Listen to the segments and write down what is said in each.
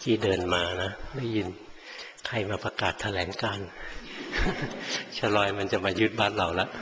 ที่เดินมานะได้ยินใครมาประกาศแถลงการณ์ ชลอยมันจะมายึดบ้านเราแล้ว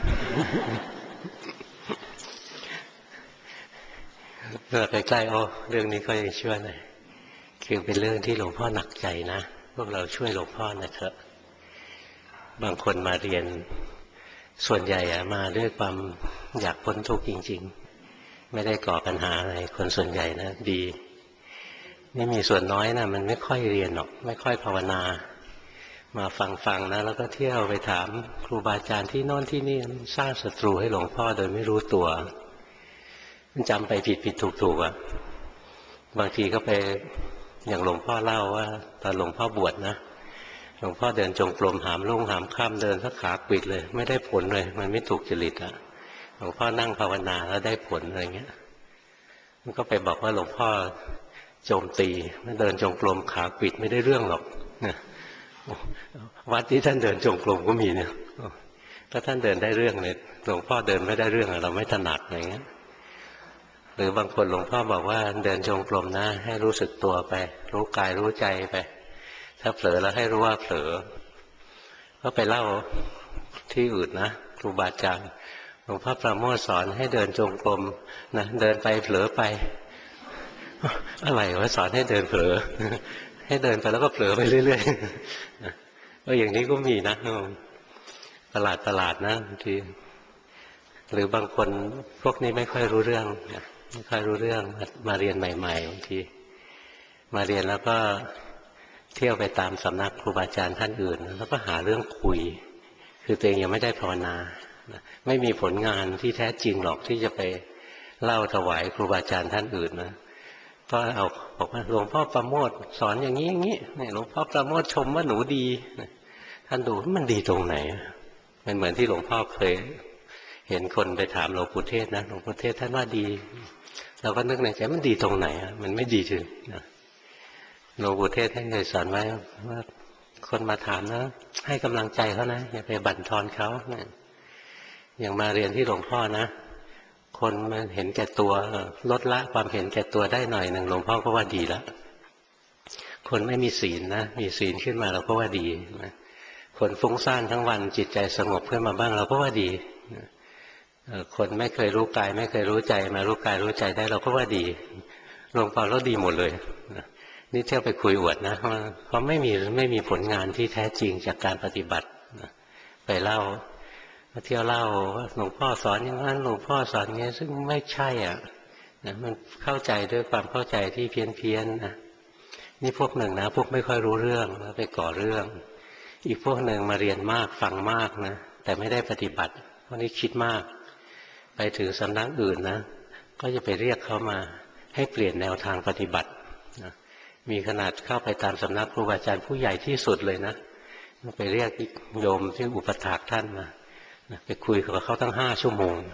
เมื่อใกล้ๆโอ้เรื่องนี้ก็ยังช่วยหน่อยคือเป็นเรื่องที่หลวงพ่อหนักใจนะพวกเราช่วยหลวงพ่อหน่อยเถอะบางคนมาเรียนส่วนใหญ่มาด้วยความอยากพ้นทุกข์จริงๆไม่ได้ก่อปัญหาอะไรคนส่วนใหญ่นะดีนี่มีส่วนน้อยนะมันไม่ค่อยเรียนหรอกไม่ค่อยภาวนามาฟังนะแล้วก็เที่ยวไปถามครูบาอาจารย์ที่โน่นที่นี่สร้างศัตรูให้หลวงพ่อโดยไม่รู้ตัวมันจำไปผิดถูกบางทีก็ไปอย่างหลวงพ่อเล่าว่าตอนหลวงพ่อบวชนะหลวงพ่อเดินจงกรมหามลุ่งหามค่ำเดินสักขาปิดเลยไม่ได้ผลเลยมันไม่ถูกจริตอะหลวงพ่อนั่งภาวนาแล้วได้ผลอะไรเงี้ยมันก็ไปบอกว่าหลวงพ่อโจมตีมันเดินจงกรมขาปิดไม่ได้เรื่องหรอกนะวัดที่ท่านเดินจงกรมก็มีเนี่ยถ้าท่านเดินได้เรื่องเนี่ยหลวงพ่อเดินไม่ได้เรื่องเราไม่ถนัดอะไรเงี้ยหรือบางคนหลวงพ่อบอกว่าเดินจงกรมนะให้รู้สึกตัวไปรู้กายรู้ใจไปถ้าเผลอแล้วให้รู้ว่าเผลอก็ไปเล่าที่อื่นนะครูบาอาจารย์หลวงพ่อประโมทสอนให้เดินจงกรมนะเดินไปเผลอไปอะไรวะสอนให้เดินเผลอให้เดินไปแล้วก็เผลอไปเรื่อยๆก็อย่างนี้ก็มีนะประหลาดนะบางทีหรือบางคนพวกนี้ไม่ค่อยรู้เรื่องไม่ค่อยรู้เรื่องมาเรียนใหม่ๆบางทีมาเรียนแล้วก็เที่ยวไปตามสำนักครูบาอาจารย์ท่านอื่นแล้วก็หาเรื่องคุยคือตัวเองยังไม่ได้ภาวนาไม่มีผลงานที่แท้จริงหรอกที่จะไปเล่าถวายครูบาอาจารย์ท่านอื่นนะก็เอาบอกว่าหลวงพ่อประโมทสอนอย่างนี้อย่างนี้หลวงพ่อประโมทชมว่าหนูดีท่านดูมันดีตรงไหนมันเหมือนที่หลวงพ่อเคยเห็นคนไปถามหลวงปู่เทศนะหลวงปู่เทศท่านว่าดีเราก็นึกในใจมันดีตรงไหนมันไม่ดีจริงหลวงปู่เทศท่านเคยสอนไว้ว่าคนมาถามนะให้กำลังใจเขานะอย่าไปบั่นทอนเขาอย่างมาเรียนที่หลวงพ่อนะคนมันเห็นแก่ตัวลดละความเห็นแก่ตัวได้หน่อยหนึ่งหลวงพ่อก็ว่าดีแล้วคนไม่มีศีลนะมีศีลขึ้นมาเราก็ว่าดีนะคนฟุ้งซ่านทั้งวันจิตใจสงบขึ้นมาบ้างเราก็ว่าดีคนไม่เคยรู้กายไม่เคยรู้ใจมารู้กายรู้ใจได้เราก็ว่าดีหลวงพ่อเราดีหมดเลยนี่เที่ยวไปคุยอวดนะเพราะไม่มีผลงานที่แท้จริงจากการปฏิบัติไปเล่าเที่ยวเล่าว่าหลวงพ่อสอนอย่างนั้นหลวงพ่อสอนอย่างนี้ซึ่งไม่ใช่นะมันเข้าใจด้วยความเข้าใจที่เพี้ยนนะนี่พวกหนึ่งนะพวกไม่ค่อยรู้เรื่องแล้วไปก่อเรื่องอีกพวกหนึ่งมาเรียนมากฟังมากนะแต่ไม่ได้ปฏิบัติพวกนี้คิดมากไปถึงสำนักอื่นนะก็จะไปเรียกเขามาให้เปลี่ยนแนวทางปฏิบัตินะมีขนาดเข้าไปตามสำนักครูบาอาจารย์ผู้ใหญ่ที่สุดเลยนะไปเรียกโยมที่อุปถากท่านมาไปคุยกับเขาตั้ง5 ชั่วโมง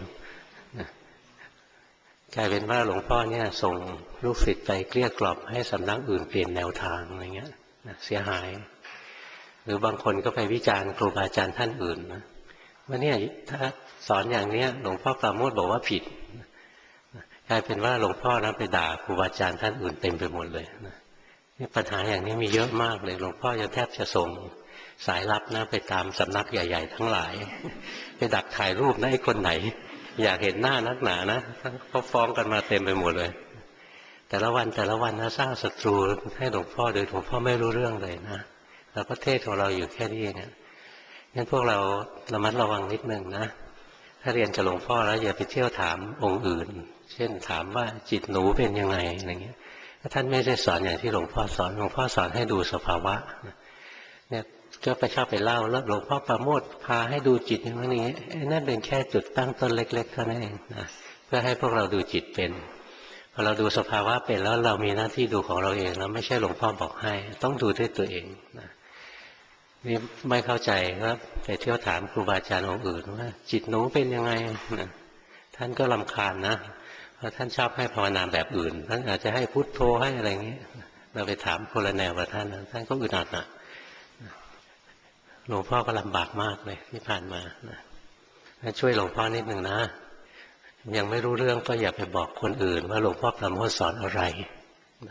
กลายเป็นว่าหลวงพ่อเนี่ยส่งลูกศิษย์ไปเกลี้ยกล่อมให้สำนักอื่นเปลี่ยนแนวทางอะไรเงี้ยเสียหายหรือบางคนก็ไปวิจารณ์ครูบาอาจารย์ท่านอื่นนะว่าเนี่ยถ้าสอนอย่างนี้หลวงพ่อปราโมทบอกว่าผิดกลายเป็นว่าหลวงพ่อนะไปด่าครูบาอาจารย์ท่านอื่นเต็มไปหมดเลยนี่ปัญหาอย่างนี้มีเยอะมากเลยหลวงพ่อจะแทบจะส่งสายลับนะไปตามสำนักใหญ่ๆทั้งหลายไปดักถ่ายรูปนะไอ้คนไหนอยากเห็นหน้านักหนานะเขาฟ้องกันมาเต็มไปหมดเลยแต่ละวันนะสร้างศัตรูให้หลวงพ่อโดยหลวงพ่อไม่รู้เรื่องเลยนะแล้วก็เทศของเราอยู่แค่นี้เองงั้นพวกเราระมัดระวังนิดนึงนะถ้าเรียนกับหลวงพ่อแล้วอย่าไปเที่ยวถามองค์อื่นเช่นถามว่าจิตหนูเป็นยังไงอะไรเงี้ยท่านไม่ได้สอนอย่างที่หลวงพ่อสอนหลวงพ่อสอนให้ดูสภาวะเนี่ยก็ไปชอบไปเล่าแล้วหลวงพ่อประโมทพาให้ดูจิตอย่างนี้นั่นเป็นแค่จุดตั้งต้นเล็กๆเท่านั้นเองนะเพื่อให้พวกเราดูจิตเป็นพอเราดูสภาวะเป็นแล้วเรามีหน้าที่ดูของเราเองแล้วไม่ใช่หลวงพ่อบอกให้ต้องดูด้วยตัวเองนะนี่ไม่เข้าใจก็ไปเที่ยวถามครูบาอาจารย์องค์อื่นว่าจิตหนูเป็นยังไงนะท่านก็รำคาญนะเพราะท่านชอบให้ภาวนาแบบอื่นท่านอาจจะให้พุทโธให้อะไรอย่างนี้เราไปถามคนละแนวกับท่านท่านก็อึดอัดนะหลวงพ่อก็ลำบากมากเลยที่ผ่านมาช่วยหลวงพ่อนิดหนึ่งนะยังไม่รู้เรื่องก็อย่าไปบอกคนอื่นว่าหลวงพ่อประโมทสอนอะไร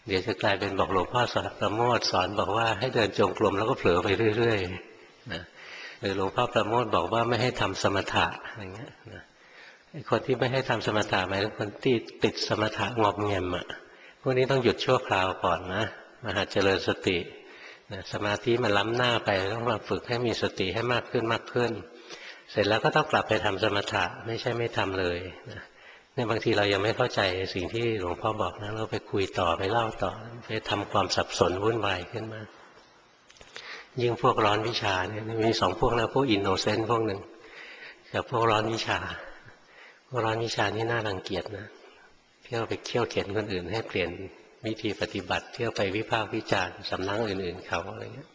เดี๋ยวจะกลายเป็นบอกหลวงพ่อสอนประโมทสอนบอกว่าให้เดินจงกรมแล้วก็เผลอไปเรื่อยๆนะหรือหลวงพ่อประโมทบอกว่าไม่ให้ทำสมถะอะไรเงี้ยนะคนที่ไม่ให้ทำสมถะหมายถึงคนที่ติดสมถะงอมแงมอ่ะพวกนี้ต้องหยุดชั่วคราวก่อนนะมาหัดเจริญสตินะสมาธิมันล้ำหน้าไปต้องมาฝึกให้มีสติให้มากขึ้นมากขึ้นเสร็จแล้วก็ต้องกลับไปทำสมถะไม่ใช่ไม่ทำเลยนะเนี่ยบางทีเรายังไม่เข้าใจสิ่งที่หลวงพ่อบอกนะเราไปคุยต่อไปเล่าต่อไปทำความสับสนวุ่นวายขึ้นมายิ่งพวกร้อนวิชาเนี่ยมีสองพวกนะพวกอินโนเซนต์พวกหนึ่งกับพวกร้อนวิชาพวกร้อนวิชานี่น่ารังเกียจนะเที่ยวไปเคี่ยวเข็นคนอื่นให้เปลี่ยนวิธีปฏิบัติเที่ยวไปวิพากษ์วิจารณ์สำนักอื่นๆเขาอะไรเงี้ย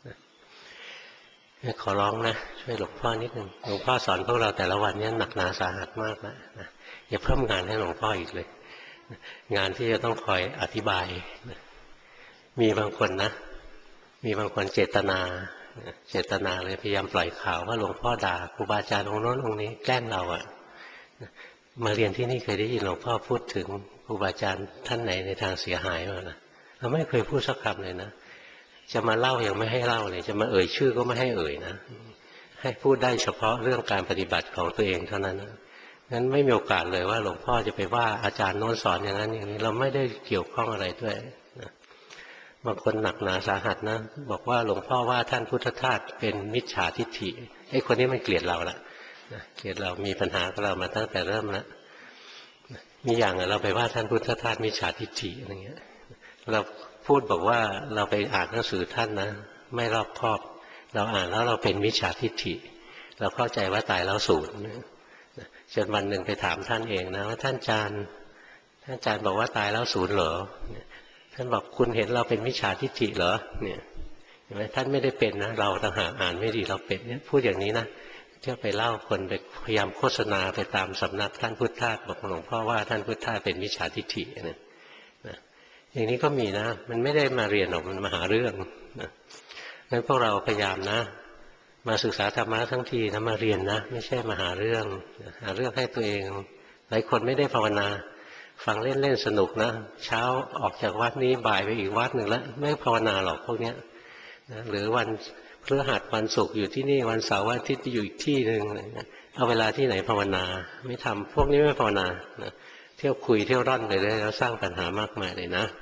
ขอร้องนะช่วยหลวงพ่อนิดนึงหลวงพ่อสอนพวกเราแต่ละวันนี้หนักหนาสาหัสมากนะอย่าเพิ่มงานให้หลวงพ่ออีกเลยงานที่จะต้องคอยอธิบายมีบางคนนะมีบางคนเจตนาเลยพยายามปล่อยข่าวว่าหลวงพ่อด่าครูบาอาจารย์องค์โน้นองค์นี้แกล้งเราอะมาเรียนที่นี่เคยได้ยินหลวงพ่อพูดถึงครูบาอาจารย์ท่านไหนในทางเสียหายมั้งนะเราไม่เคยพูดสักคำเลยนะจะมาเล่ายังไม่ให้เล่าเลยจะมาเอ่ยชื่อก็ไม่ให้เอ่ยนะให้พูดได้เฉพาะเรื่องการปฏิบัติของตัวเองเท่านั้นงั้นไม่มีโอกาสเลยว่าหลวงพ่อจะไปว่าอาจารย์โน้นสอนอย่างนั้นอย่างนี้เราไม่ได้เกี่ยวข้องอะไรด้วยนะบางคนหนักหนาสาหัสนะบอกว่าหลวงพ่อว่าท่านพุทธทาสเป็นมิจฉาทิฏฐิไอ้คนนี้มันเกลียดเราละเกลียดเรามีปัญหากับเรามาตั้งแต่เริ่มแล้วมีอย่างเราไปว่าท่านพุทธทาสมิจฉาทิฏฐิอะไรเงี้ยเราพูดบอกว่าเราไปอ่านหนังสือท่านนะไม่รอบคอบเราอ่านแล้วเราเป็นมิจฉาทิฏฐิเราเข้าใจว่าตายแล้วสูญจนวันหนึ่งไปถามท่านเองนะว่าท่านอาจารย์บอกว่าตายแล้วสูญเหรอท่านบอกคุณเห็นเราเป็นมิจฉาทิฏฐิเหรอเนี่ยเห็นไหมท่านไม่ได้เป็นนะเราต่างหากอ่านไม่ดีเราเป็นเนี่ยพูดอย่างนี้นะเที่ยวไปเล่าคนไปพยายามโฆษณาไปตามสำนักท่านพุทธทาสบอกหลวงพ่อว่าท่านพุทธทาสเป็นมิจฉาทิฏฐินะอย่างนี้ก็มีนะมันไม่ได้มาเรียนหรอกมันมาหาเรื่องนะงั้นพวกเราพยายามนะมาศึกษาธรรมะทั้งทีนะมาเรียนนะไม่ใช่มาหาเรื่องให้ตัวเองหลายคนไม่ได้ภาวนาฟังเล่นๆสนุกนะเช้าออกจากวัดนี้บ่ายไปอีกวัดหนึ่งแล้วไม่ภาวนาหรอกพวกเนี้ยนะหรือวันพฤหัสวันศุกร์อยู่ที่นี่วันเสาร์วันอาทิตย์อยู่อีกที่หนึ่งเอาเวลาที่ไหนภาวนาไม่ทำพวกนี้ไม่ภาวนานะเที่ยวคุยเที่ยวร่อนไปเลยแล้วสร้างปัญหามากมายเลยนะ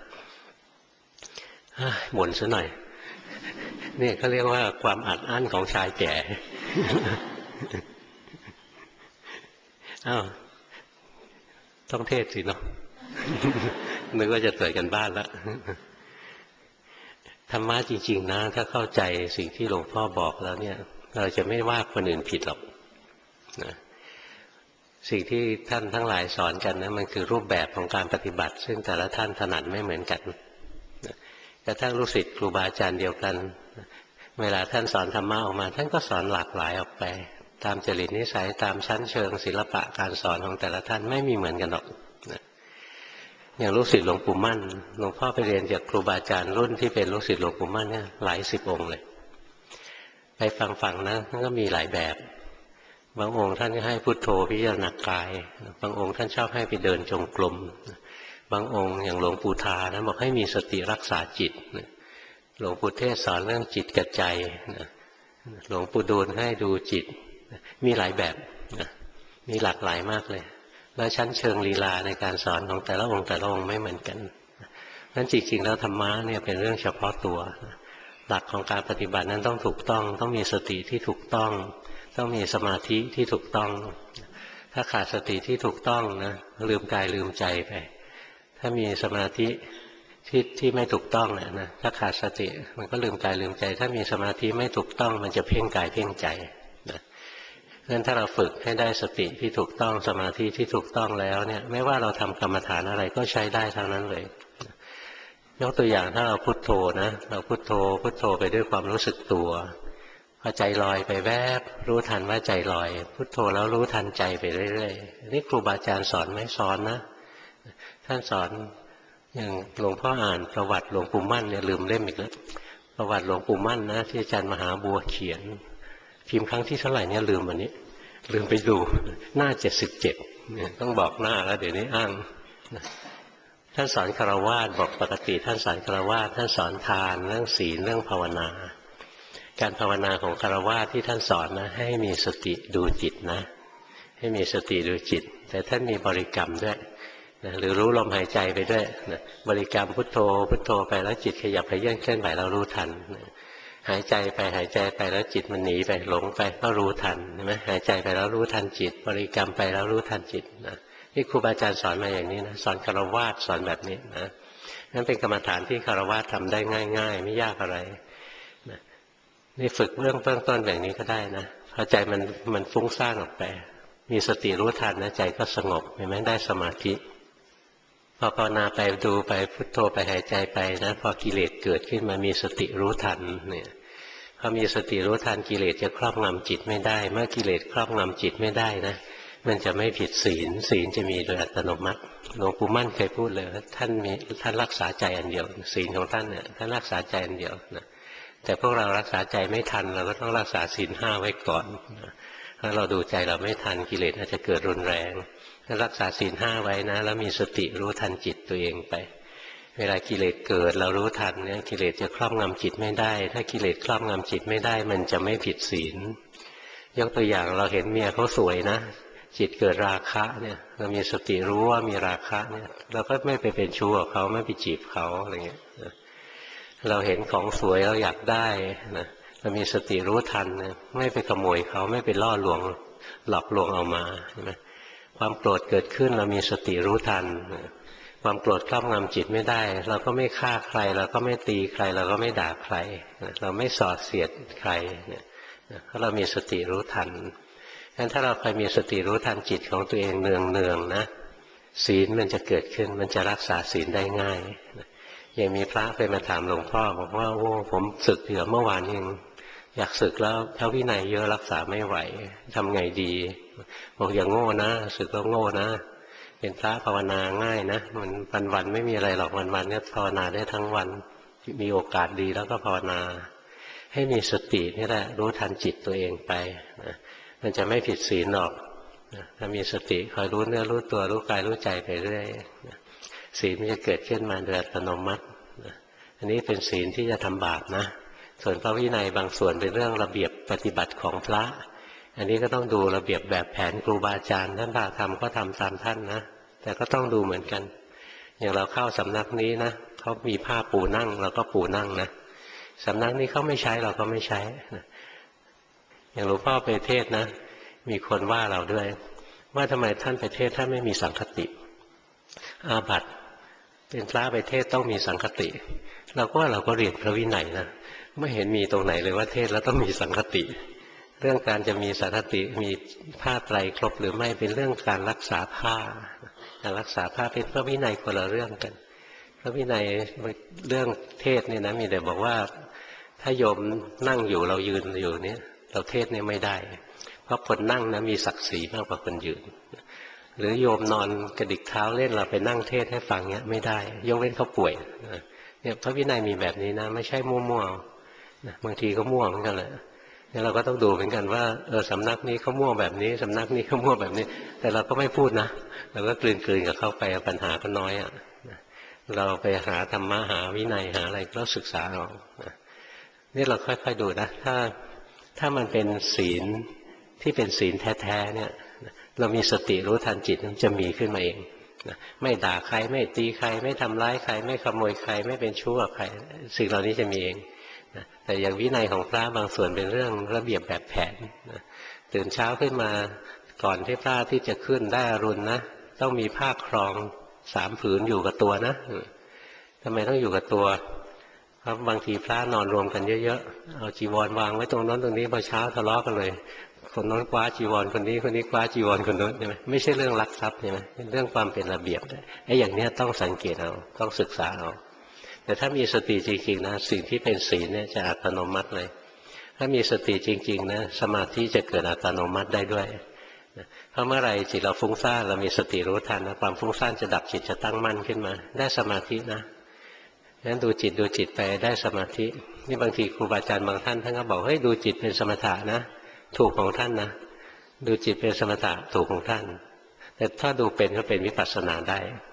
บ่นซะหน่อยนี่เขาเรียกว่าความอัดอั้นของชายแก่อ้าวต้องเทศสิเนาะนึกว่าจะเกิดกันบ้านแล้วธรรมะจริงๆนะถ้าเข้าใจสิ่งที่หลวงพ่อบอกแล้วเนี่ยเราจะไม่ว่าคนอื่นผิดหรอกนะสิ่งที่ท่านทั้งหลายสอนกันนะมันคือรูปแบบของการปฏิบัติซึ่งแต่ละท่านถนัดไม่เหมือนกันกระทั่งลูกศิษย์ครูบาอาจารย์เดียวกันเวลาท่านสอนธรรมะออกมาท่านก็สอนหลากหลายออกไปตามจริตนิสัยตามชั้นเชิงศิลปะการสอนของแต่ละท่านไม่มีเหมือนกันหรอกอย่างลูกศิษย์หลวงปู่มั่นหลวงพ่อไปเรียนจากครูบาอาจารย์รุ่นที่เป็นลูกศิษย์หลวงปู่มั่นเนี่ยหลายสิบองค์เลยไปฟังนะท่านก็มีหลายแบบบางองค์ท่านก็ให้พุทโธพิจารณากายบางองค์ท่านชอบให้ไปเดินจงกรมบางองค์อย่างหลวงปู่ทานะบอกให้มีสติรักษาจิตหลวงปู่เทศสอนเรื่องจิตกับใจหลวงปู่ดูลให้ดูจิตมีหลายแบบมีหลากหลายมากเลยแล้วชั้นเชิงลีลาในการสอนของแต่ละองค์ไม่เหมือนกันนั้นจริงๆแล้วธรรมะเนี่ยเป็นเรื่องเฉพาะตัวหลักของการปฏิบัตินั้นต้องถูกต้องมีสติที่ถูกต้องมีสมาธิที่ถูกต้องถ้าขาดสติที่ถูกต้องนะลืมกายลืมใจไปถ้ามีสมาธิที่ไม่ถูกต้องเนี่ยนะถ้าขาดสติมันก็ลืมกายลืมใจถ้ามีสมาธิไม่ถูกต้องมันจะเพ่งกายเพ่งใจนะเพราะฉะนั้นถ้าเราฝึกให้ได้สติที่ถูกต้องสมาธิที่ถูกต้องแล้วเนี่ยไม่ว่าเราทำกรรมฐานอะไรก็ใช้ได้ทั้งนั้นเลยยกตัวอย่างถ้าเราพุทโธนะเราพุทโธไปด้วยความรู้สึกตัวพอใจลอยไปแวบรู้ทันว่าใจลอยพุทโธแล้วรู้ทันใจไปเรื่อยๆนี่ครูบาอาจารย์สอนไหมสอนนะท่านสอนอย่างหลวงพ่ออ่านประวัติหลวงปู่มั่นเนี่ยลืมเล่มอีกแล้วประวัติหลวงปู่มั่นนะที่อาจารย์มหาบัวเขียนพิมพ์ครั้งที่เท่าไหร่เนี่ยลืมวันนี้ลืมไปดูหน้า77ต้องบอกหน้าแล้วเดี๋ยวนี้อ้างท่านสอนฆราวาสบอกปกติท่านสอนฆราวาสท่านสอนทานเรื่องศีลเรื่องภาวนาการภาวนาของฆราวาสที่ท่านสอนนะให้มีสติดูจิตนะให้มีสติดูจิตแต่ท่านมีบริกรรมด้วยนะหรือรู้ลมหายใจไปด้วยนะบริกรรมพุทโธพุทโธไปแล้วจิตขยับขยื่นเคลื่อนไหวเรารู้ทันนะหายใจไปหายใจไปแล้วจิตมันหนีไปหลงไปก็รู้ทันใช่ไหมหายใจไปแล้วรู้ทันจิตบริกรรมไปแล้วรู้ทันจิตนะนี่ครูบาอาจารย์สอนมาอย่างนี้นะสอนฆราวาสสอนแบบนี้นะนั่นเป็นกรรมฐานที่ฆราวาสทำได้ง่ายๆไม่ยากอะไรนะนี่ฝึกเบื้องต้นแบบนี้ก็ได้นะพอใจมันฟุ้งซ่านออกไปมีสติรู้ทันนะใจก็สงบเห็นไหมได้สมาธิพอภาวนาไปดูไปพุทโธไปหายใจไปนะพอกิเลสเกิดขึ้นมามีสติรู้ทันเนี่ยพอมีสติรู้ทันกิเลสจะครอบงำจิตไม่ได้เมื่อกิเลสครอบงำจิตไม่ได้นะมันจะไม่ผิดศีลศีลจะมีโดยอัตโนมัติหลวงปู่มั่นเคยพูดเลยว่าท่านรักษาใจอันเดียวศีลของท่านเนี่ยท่านรักษาใจอันเดียวนะแต่พวกเรารักษาใจไม่ทันเราก็ต้องรักษาศีลห้าไว้ก่อนถ้าเราดูใจเราไม่ทันกิเลสอาจจะเกิดรุนแรงถ้ารักษาศีลห้าไว้นะแล้วมีสติรู้ทันจิตตัวเองไปเวลากิเลสเกิดเรารู้ทันเนี่ยกิเลสจะครอบงำจิตไม่ได้ถ้ากิเลสครอบงำจิตไม่ได้มันจะไม่ผิดศีลยกตัวอย่างเราเห็นเมียเขาสวยนะจิตเกิดราคะเนี่ยเรามีสติรู้ว่ามีราคะเนี่ยเราก็ไม่ไปเป็นชู้กับเขาไม่ไปจีบเขาอะไรเงี้ยเราเห็นของสวยเราอยากได้นะเรามีสติรู้ทันนะไม่ไปขโมยเขาไม่ไปล่อลวงหลอกลวงเอามาใช่ไหมความโกรธเกิดขึ้นเรามีสติรู้ทันความโกรธครอบงำจิตไม่ได้เราก็ไม่ฆ่าใครเราก็ไม่ตีใครเราก็ไม่ด่าใครเราไม่ส่อเสียดใครเนี่ยเพราะเรามีสติรู้ทันงั้นถ้าเราคอยมีสติรู้ทันจิตของตัวเองเนืองๆนะศีลมันจะเกิดขึ้นมันจะรักษาศีลได้ง่ายอย่างมีพระเคยมาถามหลวงพ่อบอกว่าโอ้ผมสึกเมื่อวานเองอยากสึกแล้วพระวินัยเยอะรักษาไม่ไหวทำไงดีบอกอย่างโง่นะสึกแล้วโง่นะเป็นพระภาวนาง่ายนะมันวันไม่มีอะไรหรอกวันเนี่ยภาวนาได้ทั้งวันมีโอกาสดีแล้วก็ภาวนาให้มีสตินี่แหละรู้ทันจิตตัวเองไปนะมันจะไม่ผิดศีลหรอกถ้ามีสติคอยรู้เนื้อรู้ตัวรู้กายรู้ใจไปเรื่อยศีลมันจะเกิดขึ้นมาโดยอัตโนมัติอันนี้เป็นศีลที่จะทำบาปนะส่วนพระวินัยบางส่วนเป็นเรื่องระเบียบปฏิบัติของพระอันนี้ก็ต้องดูระเบียบแบบแผนครูบาอาจารย์ท่านพาทำก็ทำตามท่านนะแต่ก็ต้องดูเหมือนกันอย่างเราเข้าสำนักนี้นะเขามีผ้าปูนั่งเราก็ปูนั่งนะสำนักนี้เขาไม่ใช้เราก็ไม่ใช้อย่างหลวงพ่อไปเทศนะมีคนว่าเราด้วยว่าทำไมท่านไปเทศท่านไม่มีสังคติอาบัติเป็นพระไปเทศต้องมีสังคติเราก็เรียนพระวินัยนะไม่เห็นมีตรงไหนเลยว่าเทศแล้วต้องมีสังคติเรื่องการจะมีสังคติมีผ้าไตรครบหรือไม่เป็นเรื่องการรักษาผ้าการรักษาผ้าเป็นพระวินัยคนละเรื่องกันพระวินัยเรื่องเทศเนี่ยนะมีแต่บอกว่าถ้าโยมนั่งอยู่เรายืนอยู่เนี่ยเราเทศเนี่ยไม่ได้เพราะคนนั่งนะมีศักดิ์ศรีมากกว่าคนยืนหรือโยมนอนกระดิกเท้าเล่นเราไปนั่งเทศให้ฟังเนี้ยไม่ได้ยกเว้นเขาป่วยเนี่ยพระวินัยมีแบบนี้นะไม่ใช่มั่วๆบางทีก็มั่วเหมือนกันแหละเนี่ยเราก็ต้องดูเหมือนกันว่าสำนักนี้เขามั่วแบบนี้สำนักนี้เขามั่วแบบนี้แต่เราก็ไม่พูดนะเราก็กลืนกับเขาไปปัญหาก็น้อยอ่ะเราไปหาธรรมะหาวินัยหาอะไรก็ศึกษาเอานี่เราค่อยๆดูนะถ้ามันเป็นศีลที่เป็นศีลแท้ๆเนี่ยเรามีสติรู้ทันจิตมันจะมีขึ้นมาเองไม่ด่าใครไม่ตีใครไม่ทำร้ายใครไม่ขโมยใครไม่เป็นชู้กับใครสิ่งเหล่านี้จะมีเองแต่อย่างวินัยของพระบางส่วนเป็นเรื่องระเบียบแบบแผนตื่นเช้าขึ้นมาก่อนที่พระที่จะขึ้นได้อรุณนะต้องมีผ้าครอง3 ผืนอยู่กับตัวนะทำไมต้องอยู่กับตัวเพราะบางทีพระนอนรวมกันเยอะๆเอาจีวรวางไว้ตรงนั้นตรงนี้พอเช้าทะเลาะกันเลยคนนั้นคว้าจีวรคนนี้คว้าจีวรคนนั้นใช่ไหมไม่ใช่เรื่องลักทรัพย์ใช่ไหมเป็นเรื่องความเป็นระเบียบไอ้อย่างนี้ต้องสังเกตเอาต้องศึกษาเอาแต่ถ้ามีสติจริงๆนะสิ่งที่เป็นศีลเนี่ยจะอัตโนมัติเลยถ้ามีสติจริงๆนะสมาธิจะเกิดอัตโนมัติได้ด้วยเพราะเมื่อไรจิตเราฟุ้งซ่านเรามีสติรู้ทันนะความฟุ้งซ่านจะดับจิตจะตั้งมั่นขึ้นมาได้สมาธินะงั้นดูจิตไปได้สมาธินี่บางทีครูบาอาจารย์บางท่านก็บอกเฮ้ยดูจิตเป็นสมถะนะถูกของท่านนะดูจิตเป็นสมถะถูกของท่านแต่ถ้าดูเป็นก็เป็นวิปัสสนาได้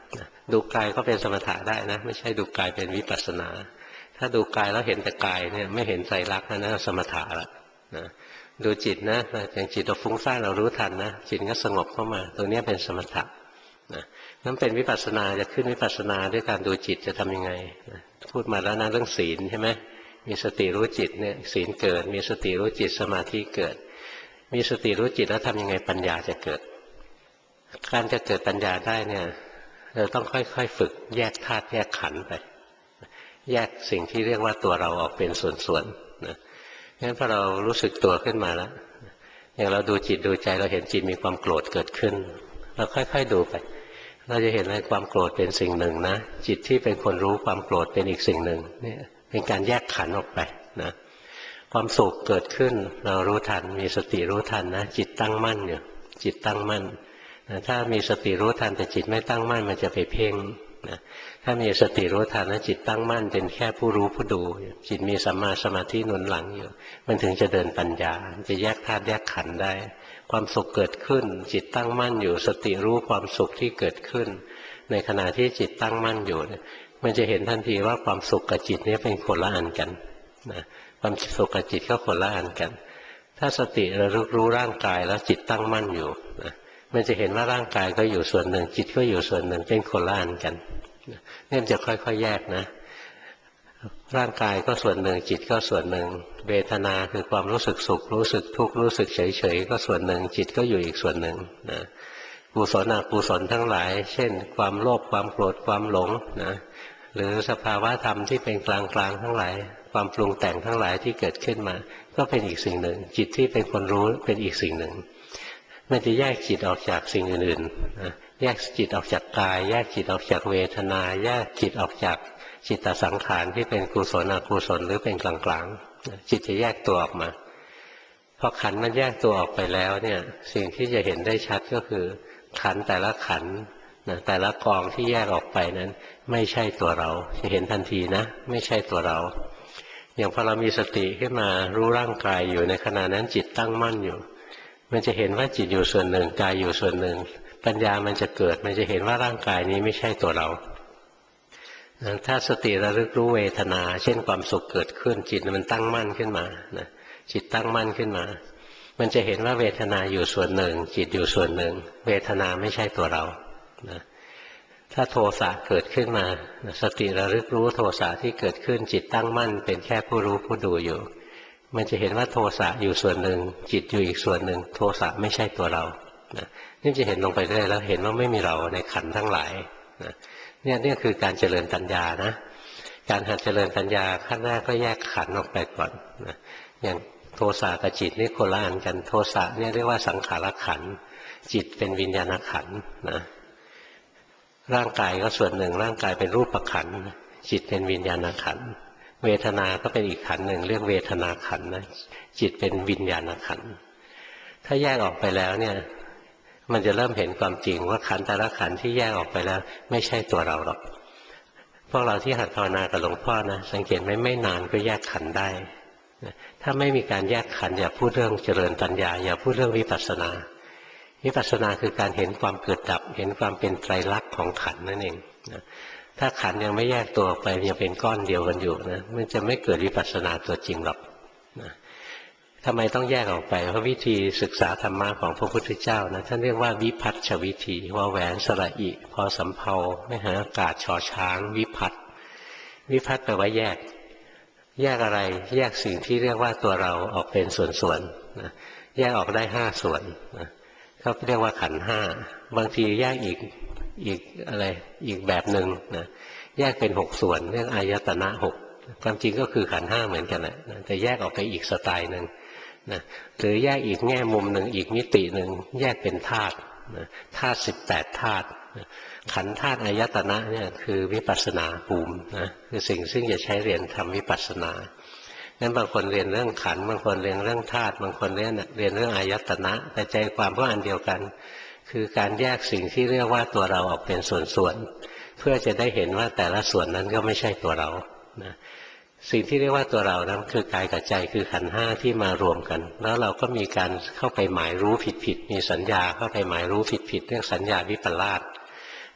ดูกายก็เป็นสมถะได้นะไม่ใช่ดูกายเป็นวิปัสสนาถ้าดูกายแล้วเห็นแต่กายเนี่ยไม่เห็นไตรลักษณ์นั่นสมถะละนะดูจิตนะอย่างจิตเราฟุ้งซ่านเรารู้ทันนะจิตก็สงบเข้ามาตรงนี้เป็นสมถะนะนั่นเป็นวิปัสสนาจะขึ้นวิปัสสนาด้วยการดูจิตจะทำยังไงนะพูดมาแล้วนะเรื่องศีลใช่ไหมมีสติรู้จิตเนี่ยศีลเกิดมีสติรู้จิตสมาธิเกิดมีสติรู้จิตแล้วทำยังไงปัญญาจะเกิดการจะเกิดปัญญาได้เนี่ยเราต้องค่อยๆฝึกแยกธาตุแยกขันธ์ไปแยกสิ่งที่เรียกว่าตัวเราออกเป็นส่วนๆนะงั้นพอเรารู้สึกตัวขึ้นมาแล้วอย่างเราดูจิตดูใจเราเห็นจิตมีความโกรธเกิดขึ้นเราค่อยๆดูไปเราจะเห็นว่าความโกรธเป็นสิ่งหนึ่งนะจิตที่เป็นคนรู้ความโกรธเป็นอีกสิ่งหนึ่งนี่เป็นการแยกขันธ์ออกไปนะความสุขเกิดขึ้นเรารู้ทันมีสติรู้ทันนะจิตตั้งมั่นอยู่จิตตั้งมั่นถ้ามีสติรู้ทันแต่จิตไม่ตั้งมั่นมันจะไปเพ่งนะถ้ามีสติรู้ทันนะจิตตั้งมั่นเป็นแค่ผู้รู้ผู้ดูจิตมีสัมมาสมาธิหนุนหลังอยู่มันถึงจะเดินปัญญาจะแยกธาตุแยกขันธ์ได้ความสุขเกิดขึ้นจิตตั้งมั่นอยู่สติรู้ความสุขที่เกิดขึ้นในขณะที่จิตตั้งมั่นอยู่มันจะเห็นทันทีว่าความสุขกับจิตนี้เป็นคนละอันกันนะความสุขกับจิตก็คนละอันกันถ้าสติระลึกรู้ร่างกายแล้วจิตตั้งมั่นอยู่นะมันจะเห็นว่าร่างกายก็อยู่ส่วนหนึ่งจิตก็อยู่ส่วนหนึ่งเป็นคนละอันกันนี่มันจะค่อยๆแยกนะร่างกายก็ส่วนหนึ่งจิตก็ส่วนหนึ่งเวทนาคือความรู้สึกสุขรู้สึกทุกข์รู้สึกเฉยๆก็ส่วนหนึ่งจิตก็อยู่อีกส่วนหนึ่งนะกุศลอกุศลทั้งหลายเช่นความโลภความโกรธความหลงนะหรือสภาวะธรรมที่เป็นกลางๆทั้งหลายความปรุงแต่งทั้งหลายที่เกิดขึ้นมาก็เป็นอีกสิ่งหนึ่งจิตที่เป็นคนรู้เป็นอีกสิ่งหนึ่งมันจะแยกจิตออกจากสิ่งอื่นๆนะแยกจิตออกจากกายแยกจิตออกจากเวทนาแยกจิตออกจากจิตตสังขารที่เป็นกุศลอกุศลหรือเป็นกลางๆจิตจะแยกตัวออกมาพอขันธ์มันแยกตัวออกไปแล้วเนี่ยสิ่งที่จะเห็นได้ชัดก็คือขันธ์แต่ละขันธ์แต่ละกองที่แยกออกไปนั้นไม่ใช่ตัวเราจะเห็นทันทีนะไม่ใช่ตัวเราอย่างพอเรามีสติขึ้นมารู้ร่างกายอยู่ในขณะนั้นจิตตั้งมั่นอยู่มันจะเห็นว่าจิตอยู่ส่วนหนึ่งกายอยู่ส่วนหนึ่งปัญญามันจะเกิดมันจะเห็นว่าร่างกายนี้ไม่ใช่ตัวเราถ้าสติระลึกรู้เวทนาเช่นความสุขเกิดขึ้นจิตมันตั้งมั่นขึ้นมานะจิตตั้งมั่นขึ้นมามันจะเห็นว่าเวทนาอยู่ส่วนหนึ่งจิตอยู่ส่วนหนึ่งเวทนาไม่ใช่ตัวเรานะถ้าโทสะเกิดขึ้นมาสติระลึกรู้โทสะที่เกิดขึ้นจิตตั้งมั่นเป็นแค่ผู้รู้ผู้ดูอยู่มันจะเห็นว่าโทสะอยู่ส่วนหนึ่งจิตอยู่อีกส่วนหนึ่งโทสะไม่ใช่ตัวเรานะนี่จะเห็นลงไปเรื่อยแล้วเห็นว่าไม่มีเราในขันธ์ทั้งหลายนะเนี่ยคือการเจริญปัญญานะการหัดเจริญปัญญาขั้นแรกก็แยกขันธ์ออกไปก่อนนะอย่างโทสะกับจิตนี่คนละอันกันโทสะเนี่ยเรียกว่าสังขารขันธ์จิตเป็นวิญญาณขันธ์นะร่างกายก็ส่วนหนึ่งร่างกายเป็นรูปขันธ์จิตเป็นวิญญาณขันธ์เวทนาก็เป็นอีกขันธ์หนึ่งเรียกเวทนาขันธ์นะจิตเป็นวิญญาณขันธ์ถ้าแยกออกไปแล้วเนี่ยมันจะเริ่มเห็นความจริงว่าขันธ์แต่ละขันธ์ที่แยกออกไปแล้วไม่ใช่ตัวเราหรอกพวกเราที่หัดภาวนากับหลวงพ่อนะสังเกตไหมไม่นานก็แยกขันธ์ได้ถ้าไม่มีการแยกขันธ์อย่าพูดเรื่องเจริญปัญญาอย่าพูดเรื่องวิปัสสนาวิปัสสนาคือการเห็นความเกิดดับเห็นความเป็นไตรลักษณ์ของขันธ์นั่นเองถ้าขันธ์ยังไม่แยกตัวออกไปยังเป็นก้อนเดียวกันอยู่นะมันจะไม่เกิดวิปัสสนาตัวจริงหรอกทำไมต้องแยกออกไปเพราะวิธีศึกษาธรรมะของพระพุทธเจ้านะท่านเรียกว่าวิพัฒชวิธีวแหวนสระอิพอสำเภาไม่หาอากาศชอช้างวิพัฒวิพัฒแปลว่าแยกอะไรแยกสิ่งที่เรียกว่าตัวเราออกเป็นส่วนๆนะแยกออกได้5ส่วนนะเขาเรียกว่าขันธ์5บางทีแยกอีกอะไรอีกแบบหนึ่งนะแยกเป็น6ส่วนเรียกอายตนะ6ความจริงก็คือขันธ์5เหมือนกันแหละแต่แยกออกไปอีกสไตล์หนึ่งนะหรือแยกอีกแง่มุมหนึ่งอีกมิติหนึ่งแยกเป็นธาตุธาตุ18ธาตุขันธ์ธาตุอายตนะเนี่ยคือวิปัสสนาภูมินะคือสิ่งซึ่งจะใช้เรียนทำวิปัสสนางั้นบางคนเรียนเรื่องขันธ์บางคนเรียนเรื่องธาตุบางคนเรียนเรื่องอายตนะแต่ใจความก็อันเดียวกันคือการแยกสิ่งที่เรียกว่าตัวเราออกเป็นส่วนๆเพื่อจะได้เห็นว่าแต่ละส่วนนั้นก็ไม่ใช่ตัวเรานะสิ่งที่เรียกว่าตัวเรานั้นคือกายกับใจคือขันธ์5ที่มารวมกันแล้วเราก็มีการเข้าไปหมายรู้ผิดๆมีสัญญาเข้าไปหมายรู้ผิดๆเรียกสัญญาวิปลาส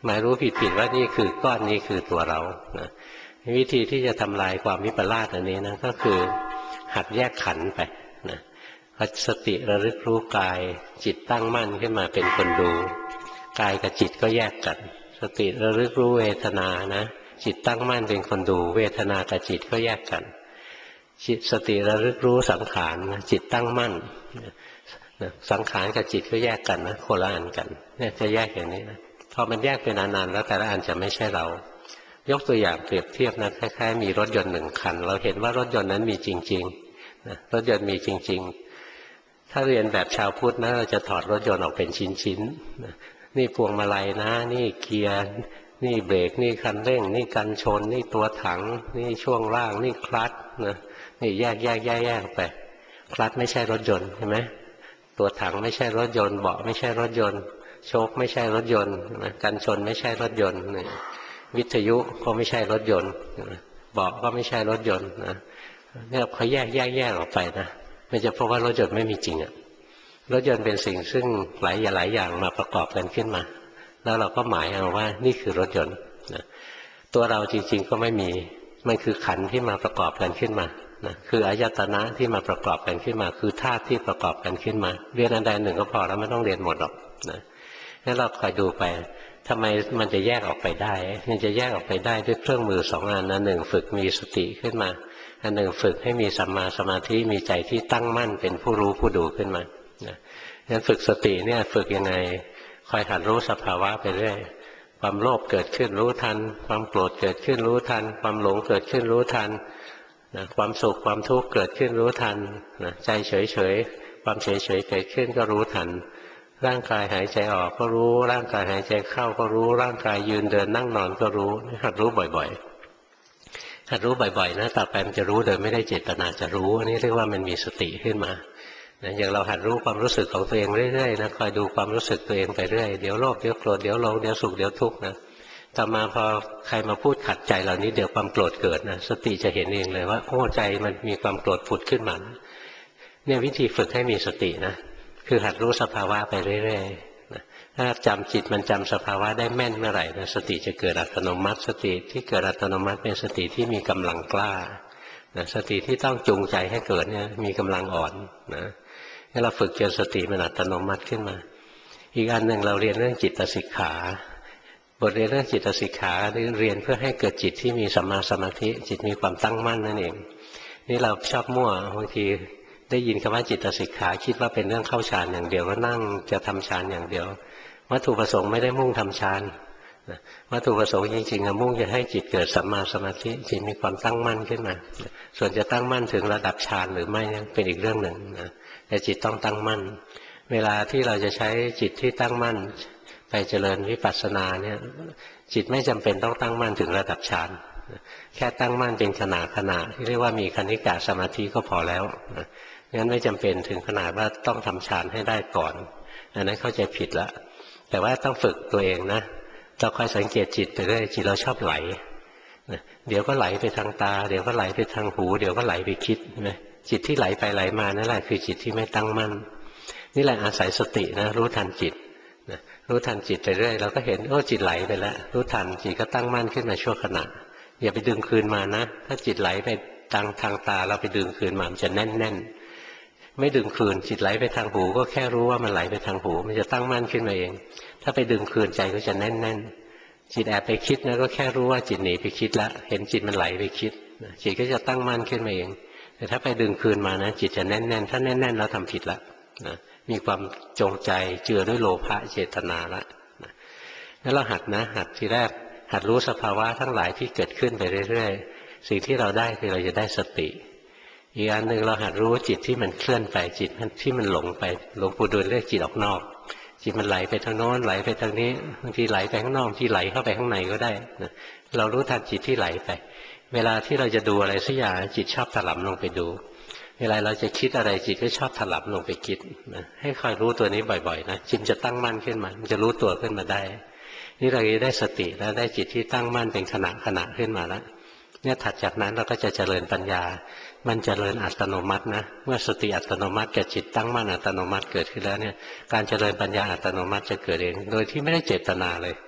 หมายรู้ผิดว่านี่คือก้อนนี้คือตัวเรานะวิธีที่จะทำลายความวิปลาสอันนี้นะก็คือหัดแยกขันธ์ไปนะสติระลึกรู้กายจิตตั้งมั่นขึ้นมาเป็นคนดูกายกับจิตก็แยกกันสติระลึกรู้เวทนานะจิตตั้งมั่นเป็นคนดูเวทนากับจิตก็แยกกันสติระลึกรู้สังขารนะจิตตั้งมั่นสังขารกับจิตก็แยกกันนะคนละอันกันเนี่ยจะแยกอย่างนี้นะพอมันแยกเป็นอันๆแล้วแต่ละอันจะไม่ใช่เรายกตัวอย่างเปรียบเทียบนะคล้ายๆมีรถยนต์หนึ่งคันเราเห็นว่ารถยนต์นั้นมีจริงๆนะรถยนต์มีจริงๆถ้าเรียนแบบชาวพุทธนะเราจะถอดรถยนต์ออกเป็นชิ้นๆนะนี่พวงมาลัยนะนี่เกียร์นี่เบรกนี่คันเร่งนี่กันชนนี่ตัวถังนี่ช่วงล่างนี่คลัตช์นะนี่แยกไปคลัตช์ไม่ใช่รถยนต์ใช่ไหมตัวถังไม่ใช่รถยนต์เบาะไม่ใช่รถยนต์โชคไม่ใช่รถยนต์กันชนไม่ใช่รถยนต์วิทยุก็ไม่ใช่รถยนต์เบาะก็ไม่ใช่รถยนต์นะเนี่ยพอแยกออกไปนะมันจะพบว่ารถยนต์ไม่มีจริงอะรถยนต์เป็นสิ่งซึ่งหลายอย่างมาประกอบกันขึ้นมาแล้วเราก็หมายเอาว่านี่คือรถยนต์นะตัวเราจริงๆก็ไม่มีมันคือขันธ์ที่มาประกอบกันขึ้นมานะคืออายตนะที่มาประกอบกันขึ้นมาคือธาตุที่ประกอบกันขึ้นมาเรียนอันใดหนึ่งก็พอแล้วไม่ต้องเรียนหมดหรอกนะงั้นเราคอยดูไปทำไมมันจะแยกออกไปได้มันจะแยกออกไปได้ด้วยเครื่องมือสองอันนะหนึ่งฝึกมีสติขึ้นมาอันหนึ่งฝึกให้มีสัมมาสมาธิมีใจที่ตั้งมั่นเป็นผู้รู้ผู้ดูขึ้นมางั้นฝึกสติเนี่ยฝึกยังไงคอยหัดรู้สภาวะไปเรื่อยความโลภเกิดขึ้นรู้ทันความโกรธเกิดขึ้นรู้ทันความหลงเกิดขึ้นรู้ทันความสุขความทุกข์เกิดขึ้นรู้ทันใจเฉยความเฉยเกิดขึ้นก็รู้ทันร่างกายหายใจออกก็รู้ร่างกายหายใจเข้าก็รู้ร่างกายยืนเดินนั่งนอนก็รู้หัดรู้บ่อยๆหัดรู้บ่อยๆนะต่อไปมันจะรู้โดยไม่ได้เจตนาจะรู้อันนี้เรียกว่ามันมีสติขึ้นมาอย่างเราหัดรู้ความรู้สึกของตัวเองเรื่อยๆนะคอยดูความรู้สึกตัวเองไปเรื่อยเดี๋ยวโลภเดี๋ยวโกรธเดี๋ยวหลงเดี๋ยวสุขเดี๋ยวทุกข์นะต่อมาพอใครมาพูดขัดใจเหล่านี้เดี๋ยวความโกรธเกิดนะสติจะเห็นเองเลยว่าโอ้ใจมันมีความโกรธผุดขึ้นมาเนี่ยวิธีฝึกให้มีสตินะคือหัดรู้สภาวะไปเรื่อยๆถ้าจำจิตมันจำสภาวะได้แม่นเมื่อไหร่นะสติจะเกิดอัตโนมัติสติที่เกิดอัตโนมัติเป็นสติที่มีกำลังกล้าสติที่ต้องจูงใจให้เกิดเนี่ยมีกำลังอ่อนนะให้เราฝึกจนสติมันอัตโนมัติขึ้นมาอีกอันหนึ่งเราเรียนเรื่องจิตสิกขาบทเรียนเรื่องจิตสิกขาเรียนเพื่อให้เกิดจิตที่มีสัมมาสมาธิจิตมีความตั้งมั่นนั่นเองนี่เราชอบมั่วบางทีได้ยินคำว่าจิตสิกขาคิดว่าเป็นเรื่องเข้าฌานอย่างเดียวว่านั่งจะทำฌานอย่างเดียววัตถุประสงค์ไม่ได้มุ่งทำฌานวัตถุประสงค์จริงๆมุ่งจะให้จิตเกิดสัมมาสมาธิจิตมีความตั้งมั่นขึ้นมาส่วนจะตั้งมั่นถึงระดับฌานหรือไม่เป็นอีกเรื่องหนึ่งนะแต่จิตต้องตั้งมั่นเวลาที่เราจะใช้จิตที่ตั้งมั่นไปเจริญวิปัสสนาเนี่ยจิตไม่จำเป็นต้องตั้งมั่นถึงระดับฌานแค่ตั้งมั่นเป็นขณะที่เรียกว่ามีคณิกะสมาธิก็พอแล้วงั้นไม่จำเป็นถึงขนาดว่าต้องทำฌานให้ได้ก่อนอันนั้นเข้าใจผิดละแต่ว่าต้องฝึกตัวเองนะเราคอยสังเกตจิตไปเรื่อยจิตเราชอบไหลเดี๋ยวก็ไหลไปทางตาเดี๋ยวก็ไหลไปทางหูเดี๋ยวก็ไหลไปคิดนะจิตที่ไหลไปไหลมานั่นแหละคือจิตที่ไม่ตั้งมั่นนี่แหละอาศัยสตินะรู้ทันจิตนะรู้ทันจิตไปเรื่อยเราก็เห็นโอ้จิตไหลไปแล้วรู้ทันจิตก็ตั้งมั่นขึ้นมาชั่วขณะอย่าไปดึงคืนมานะถ้าจิตไหลไปทางตาเราไปดึงคืนมามันจะแน่นไม่ดึงคืนจิตไหลไปทางหูก็แค่รู้ว่ามันไหลไปทางหูมันจะตั้งมั่นขึ้นมาเองถ้าไปดึงคืนใจก็จะแน่นจิตแอบไปคิดนะก็แค่รู้ว่าจิตหนีไปคิดแล้วเห็นจิตมันไหลไปคิดจิตก็จะตั้งมั่นขึ้นมาเองแต่ถ้าไปดึงคืนมานะจิตจะแน่นถ้าแน่นเราทำผิดละนะมีความจงใจเจือด้วยโลภะเจตนาละแล้วเราหัดทีแรกหัดรู้สภาวะทั้งหลายที่เกิดขึ้นไปเรื่อยๆสิ่งที่เราได้คือเราจะได้สติอีกอันหนึ่งเราหัดรู้จิตที่มันเคลื่อนไปจิตที่มันหลงไปหลวงปู่ดูลเรียกจิตออกนอกจิตมันไหลไปทางโน้นไหลไปทางนี้บางทีไหลไปข้างนอกบางทีไหลเข้าไปข้างในก็ได้เรารู้ทันจิตที่ไหลไปเวลาที่เราจะดูอะไรสักอย่างจิตชอบถลำลงไปดูเวลาเราจะคิดอะไรจิตก็ชอบถลำลงไปคิดให้คอยรู้ตัวนี้บ่อยๆนะจิตจะตั้งมั่นขึ้นมามันจะรู้ตัวขึ้นมาได้นี่เราได้สติแล้วได้จิตที่ตั้งมั่นเป็นขณะขึ้นมาแล้วเนี่ยถัดจากนั้นเราก็จะเจริญปัญญามันเจริญอัตโนมัตินะเมื่อสติอัตโนมัติกับจิตตั้งมั่นอัตโนมัติเกิดขึ้นแล้วเนี่ยการเจริญปัญญาอัตโนมัติจะเกิดเองโดยที่ไม่ได้เจตนาเลย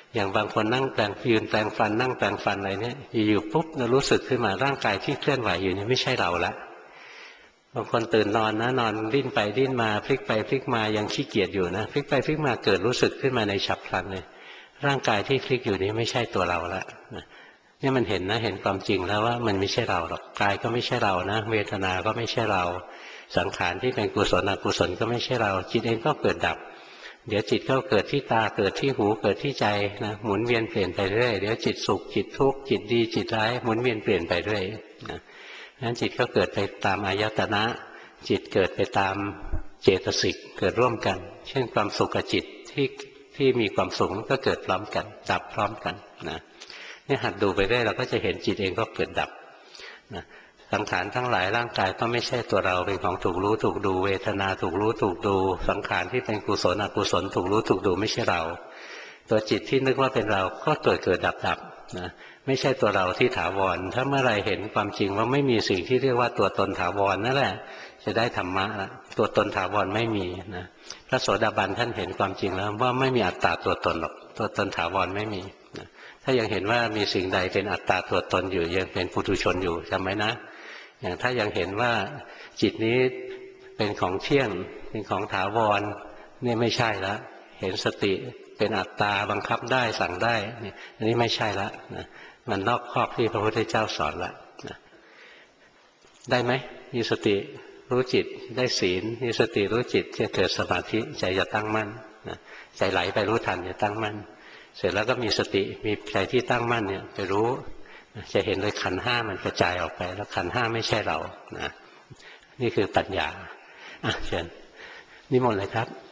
อย่างบางคนนั่งยืนแปรงฟันนั่งแปรงฟันอะไรเนี่ยอยู่ๆปุ๊บเรารู้สึกขึ้นมาร่างกายที่เคลื่อนไหวอยู่นี่ไม่ใช่เราละบางคนตื่นนอนนะนอนดิ้นไปดิ้นมาพลิกไปพลิกมายังขี้เกียจอยู่นะพลิกไปพลิกมาเกิดรู้สึกขึ้นมาในฉับพลันเลยร่างกายที่พลิกอยู่นี้ไม่ใช่ตัวเราละเนี่ยมันเห็นนะเห็นความจริงแล้วว่ามันไม่ใช่เราหรอกกายก็ไม่ใช่เรานะเวทนาก็ไม่ใช่เราสังขารที่เป็นกุศลอกุศลก็ไม่ใช่เราจิตเองก็เกิดดับเดี๋ยวจิตก็เกิดที่ตาเกิดที่หูเกิดที่ใจนะหมุนเวียนเปลี่ยนไปเรื่อยเดี๋ยวจิตสุขจิตทุกข์จิตดีจิตร้ายหมุนเวียนเปลี่ยนไปเรื่อยนะนั้นจิตก็เกิดไปตามอายตนะจิตเกิดไปตามเจตสิกเกิดร่วมกันเช่นความสุขกับจิตที่มีความสุขก็เกิดพร้อมกันดับพร้อมกันนะนี่หัดดูไปได้เราก็จะเห็นจิตเองก็เกิดดับนะสังขารทั้งหลายร่างกายก็ไม่ใช่ตัวเราเป็นของถูกรู้ถูกดูเวทนาถูกรู้ถูกดูสังขารที่เป็นกุศลอกุศลถูกรู้ถูกดูไม่ใช่เราตัวจิตที่นึกว่าเป็นเราก็เกิดดับดับนะไม่ใช่ตัวเราที่ถาวรถ้าเมื่อไรเห็นความจริงว่าไม่มีสิ่งที่เรียกว่าตัวตนถาวรนั่นแหละจะได้ธรรมะละตัวตนถาวรไม่มีนะพระโสดาบันท่านเห็นความจริงแล้วว่าไม่มีอัตตาตัวตนหรอกตัวตนถาวรไม่มีนะถ้ายังเห็นว่ามีสิ่งใดเป็นอัตตาตัวตนอยู่ยังเป็นปุถุชนอยู่จำไว้นะอย่างถ้ายังเห็นว่าจิตนี้เป็นของเที่ยงเป็นของถาวรนี่ไม่ใช่แล้วเห็นสติเป็นอัตตาบังคับได้สั่งได้นี่อันนี้ไม่ใช่แล้วนะมันนอกครอบที่พระพุทธเจ้าสอนแล้วนะได้ไหมมีสติรู้จิตได้ศีลมีสติรู้จิตจะเกิดสมาธิใจจะตั้งมั่นนะใจไหลไปรู้ทันจะตั้งมั่นเสร็จแล้วก็มีสติมีใจที่ตั้งมั่นเนี่ยไปรู้จะเห็นเลยขันธ์ห้ามันกระจายออกไปแล้วขันธ์ห้าไม่ใช่เรานะนี่คือปัญญาเชิญนิมนต์เลยครับ